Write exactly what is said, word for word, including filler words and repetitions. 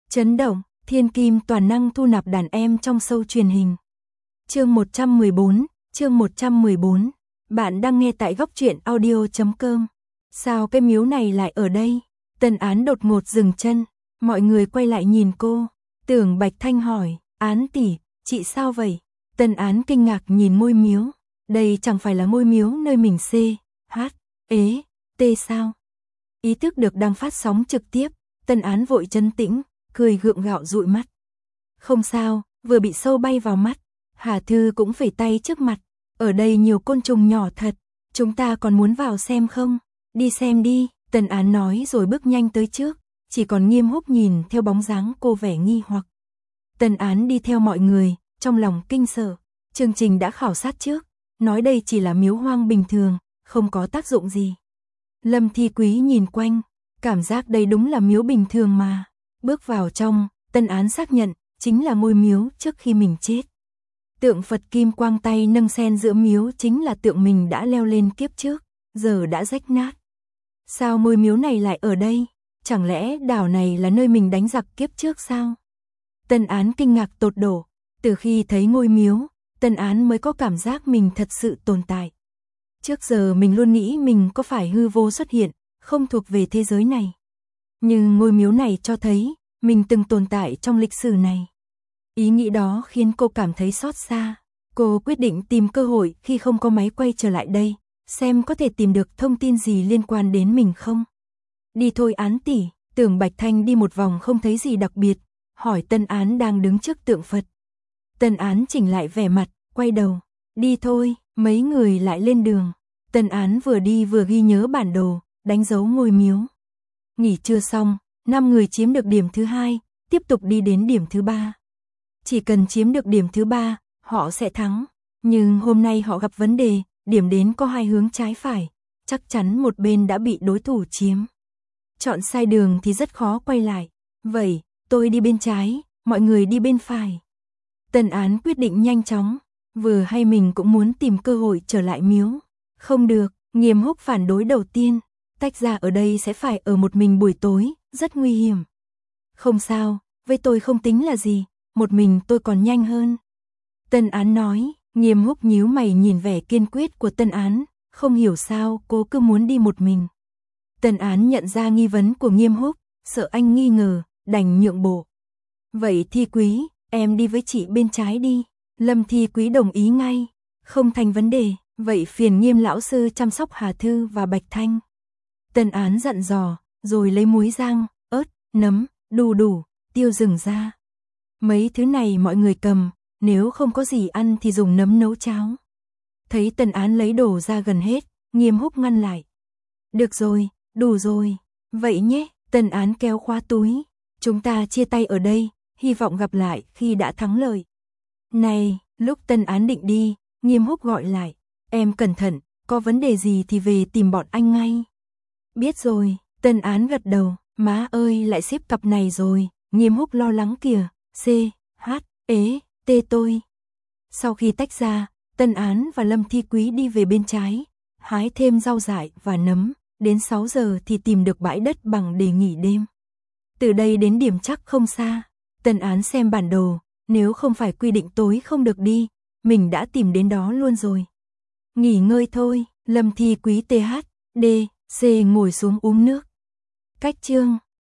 Chấn động, thiên kim toàn năng thu nạp đàn em trong show truyền hình. Chương một trăm mười bốn, chương một trăm mười bốn. Bạn đang nghe tại góc truyện audio chấm com. Sao cái miếu này lại ở đây? Tân Án đột ngột dừng chân, mọi người quay lại nhìn cô. Tưởng Bạch Thanh hỏi, Án tỷ, chị sao vậy? Tân Án kinh ngạc nhìn ngôi miếu. Đây chẳng phải là ngôi miếu nơi mình C, H, ế, T sao? Ý thức được đang phát sóng trực tiếp, Tân Án vội trấn tĩnh, cười gượng gạo dụi mắt. Không sao, vừa bị sâu bay vào mắt. Hà Thư cũng phẩy tay trước mặt. Ở đây nhiều côn trùng nhỏ thật, chúng ta còn muốn vào xem không? Đi xem đi, Tân Án nói rồi bước nhanh tới trước. Chỉ còn Nghiêm Húc nhìn theo bóng dáng cô vẻ nghi hoặc. Tân Án đi theo mọi người, trong lòng kinh sợ. Chương trình đã khảo sát trước, nói đây chỉ là miếu hoang bình thường, không có tác dụng gì. Lâm Thi Quý nhìn quanh, cảm giác đây đúng là miếu bình thường mà. Bước vào trong, Tân Án xác nhận, chính là ngôi miếu trước khi mình chết. Tượng Phật kim quang tay nâng sen giữa miếu chính là tượng mình đã leo lên kiếp trước, giờ đã rách nát. Sao ngôi miếu này lại ở đây? Chẳng lẽ đảo này là nơi mình đánh giặc kiếp trước sao? Tân Án kinh ngạc tột độ, từ khi thấy ngôi miếu, Tân Án mới có cảm giác mình thật sự tồn tại. Trước giờ mình luôn nghĩ mình có phải hư vô xuất hiện, không thuộc về thế giới này. Nhưng ngôi miếu này cho thấy, mình từng tồn tại trong lịch sử này. Ý nghĩ đó khiến cô cảm thấy xót xa. Cô quyết định tìm cơ hội khi không có máy quay trở lại đây, xem có thể tìm được thông tin gì liên quan đến mình không. Đi thôi Án tỷ, Tưởng Bạch Thanh đi một vòng không thấy gì đặc biệt, hỏi Tân Án đang đứng trước tượng Phật. Tân Án chỉnh lại vẻ mặt, quay đầu, đi thôi, mấy người lại lên đường. Tân Án vừa đi vừa ghi nhớ bản đồ, đánh dấu ngôi miếu. Nghỉ trưa xong, năm người chiếm được điểm thứ hai, tiếp tục đi đến điểm thứ ba. Chỉ cần chiếm được điểm thứ ba, họ sẽ thắng. Nhưng hôm nay họ gặp vấn đề, điểm đến có hai hướng trái phải, chắc chắn một bên đã bị đối thủ chiếm. Chọn sai đường thì rất khó quay lại. Vậy, tôi đi bên trái, mọi người đi bên phải. Tân Án quyết định nhanh chóng, vừa hay mình cũng muốn tìm cơ hội trở lại miếu. Không được, Nghiêm Húc phản đối đầu tiên. Tách ra ở đây sẽ phải ở một mình buổi tối, rất nguy hiểm. Không sao, với tôi không tính là gì, một mình tôi còn nhanh hơn. Tân Án nói, Nghiêm Húc nhíu mày nhìn vẻ kiên quyết của Tân Án, không hiểu sao cô cứ muốn đi một mình. Tân Án nhận ra nghi vấn của Nghiêm Húc, sợ anh nghi ngờ, đành nhượng bộ. Vậy Thi Quý, em đi với chị bên trái đi. Lâm Thi Quý đồng ý ngay, không thành vấn đề, vậy phiền Nghiêm lão sư chăm sóc Hà Thư và Bạch Thanh. Tân Án dặn dò, rồi lấy muối rang, ớt, nấm, đu đủ, tiêu rừng ra. Mấy thứ này mọi người cầm, nếu không có gì ăn thì dùng nấm nấu cháo. Thấy Tân Án lấy đồ ra gần hết, Nghiêm Húc ngăn lại. Được rồi, đủ rồi, vậy nhé, Tân Án kéo khóa túi. Chúng ta chia tay ở đây, hy vọng gặp lại khi đã thắng lợi. Này, lúc Tân Án định đi, Nghiêm Húc gọi lại. Em cẩn thận, có vấn đề gì thì về tìm bọn anh ngay. Biết rồi, Tân Án gật đầu, má ơi lại xếp cặp này rồi, Nghiêm Húc lo lắng kìa, C, H, ế, T tôi. Sau khi tách ra, Tân Án và Lâm Thi Quý đi về bên trái, hái thêm rau dại và nấm, đến sáu giờ thì tìm được bãi đất bằng để nghỉ đêm. Từ đây đến điểm chắc không xa, Tân Án xem bản đồ, nếu không phải quy định tối không được đi, mình đã tìm đến đó luôn rồi. Nghỉ ngơi thôi, Lâm Thi Quý T H, D, C ngồi xuống uống nước. Cách chương